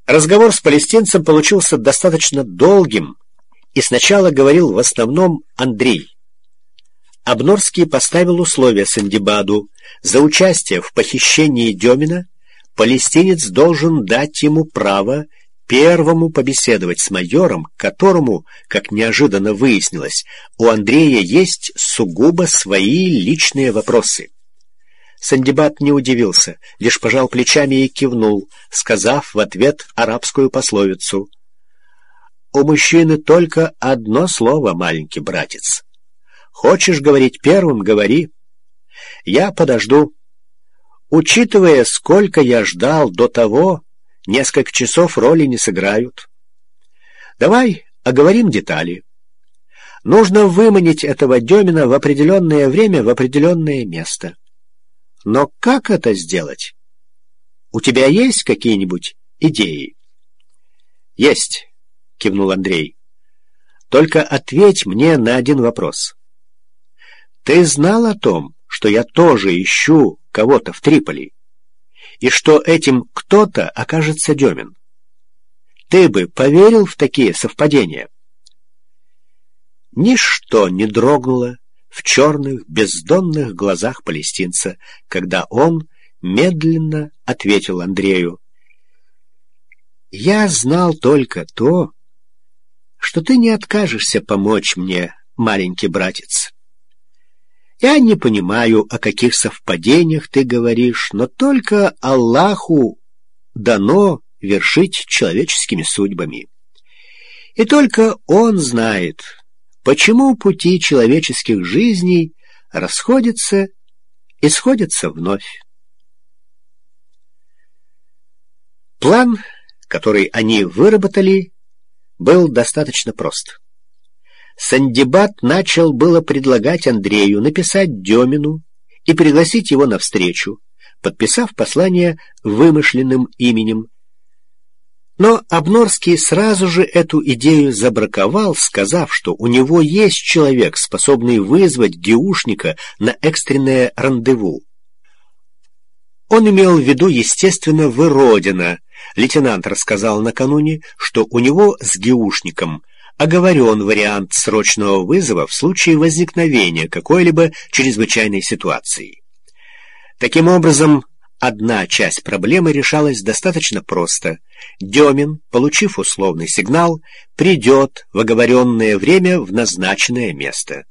Разговор с палестинцем получился достаточно долгим, и сначала говорил в основном Андрей. Обнорский поставил условие Сандибаду: за участие в похищении Демина палестинец должен дать ему право первому побеседовать с майором, которому, как неожиданно выяснилось, у Андрея есть сугубо свои личные вопросы. Сандибад не удивился, лишь пожал плечами и кивнул, сказав в ответ арабскую пословицу: «У мужчины только одно слово, маленький братец. Хочешь говорить первым — говори. Я подожду. Учитывая, сколько я ждал до того, несколько часов роли не сыграют. Давай оговорим детали. Нужно выманить этого Демина в определенное время в определенное место. Но как это сделать? У тебя есть какие-нибудь идеи?» «Есть», — кивнул Андрей. «Только ответь мне на один вопрос. Ты знал о том, что я тоже ищу кого-то в Триполи, и что этим кто-то окажется Демин? Ты бы поверил в такие совпадения?» Ничто не дрогнуло в черных бездонных глазах палестинца, когда он медленно ответил Андрею: «Я знал только то, что ты не откажешься помочь мне, маленький братец. Я не понимаю, о каких совпадениях ты говоришь, но только Аллаху дано вершить человеческими судьбами. И только Он знает, почему пути человеческих жизней расходятся и сходятся вновь». План, который они выработали, был достаточно прост. Сандибад начал было предлагать Андрею написать Демину и пригласить его навстречу, подписав послание вымышленным именем. Но Обнорский сразу же эту идею забраковал, сказав, что у него есть человек, способный вызвать ГИУшника на экстренное рандеву. Он имел в виду, естественно, Выродина. Лейтенант рассказал накануне, что у него с ГИУшником оговорен вариант срочного вызова в случае возникновения какой-либо чрезвычайной ситуации. Таким образом, одна часть проблемы решалась достаточно просто. Демин, получив условный сигнал, придет в оговоренное время в назначенное место.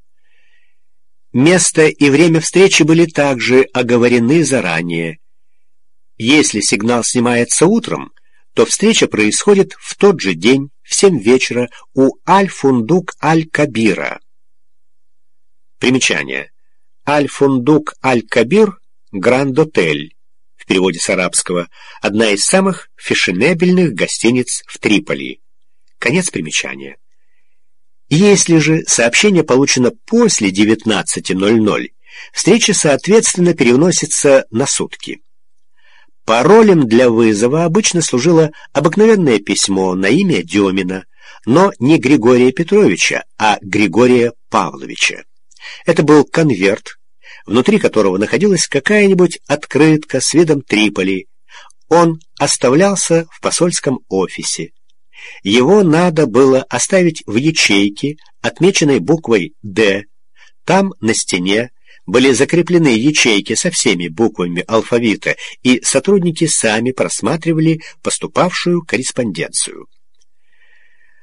Место и время встречи были также оговорены заранее. Если сигнал снимается утром, то встреча происходит в тот же день в 7 вечера у Аль-Фундук Аль-Кабира. Примечание. Аль-Фундук Аль-Кабир — Гранд-Отель, в переводе с арабского, одна из самых фешенебельных гостиниц в Триполи. Конец примечания. Если же сообщение получено после 19:00, встреча, соответственно, переносится на сутки. Паролем для вызова обычно служило обыкновенное письмо на имя Демина, но не Григория Петровича, а Григория Павловича. Это был конверт, внутри которого находилась какая-нибудь открытка с видом Триполи. Он оставлялся в посольском офисе. Его надо было оставить в ячейке, отмеченной буквой «Д». Там, на стене, были закреплены ячейки со всеми буквами алфавита, и сотрудники сами просматривали поступавшую корреспонденцию.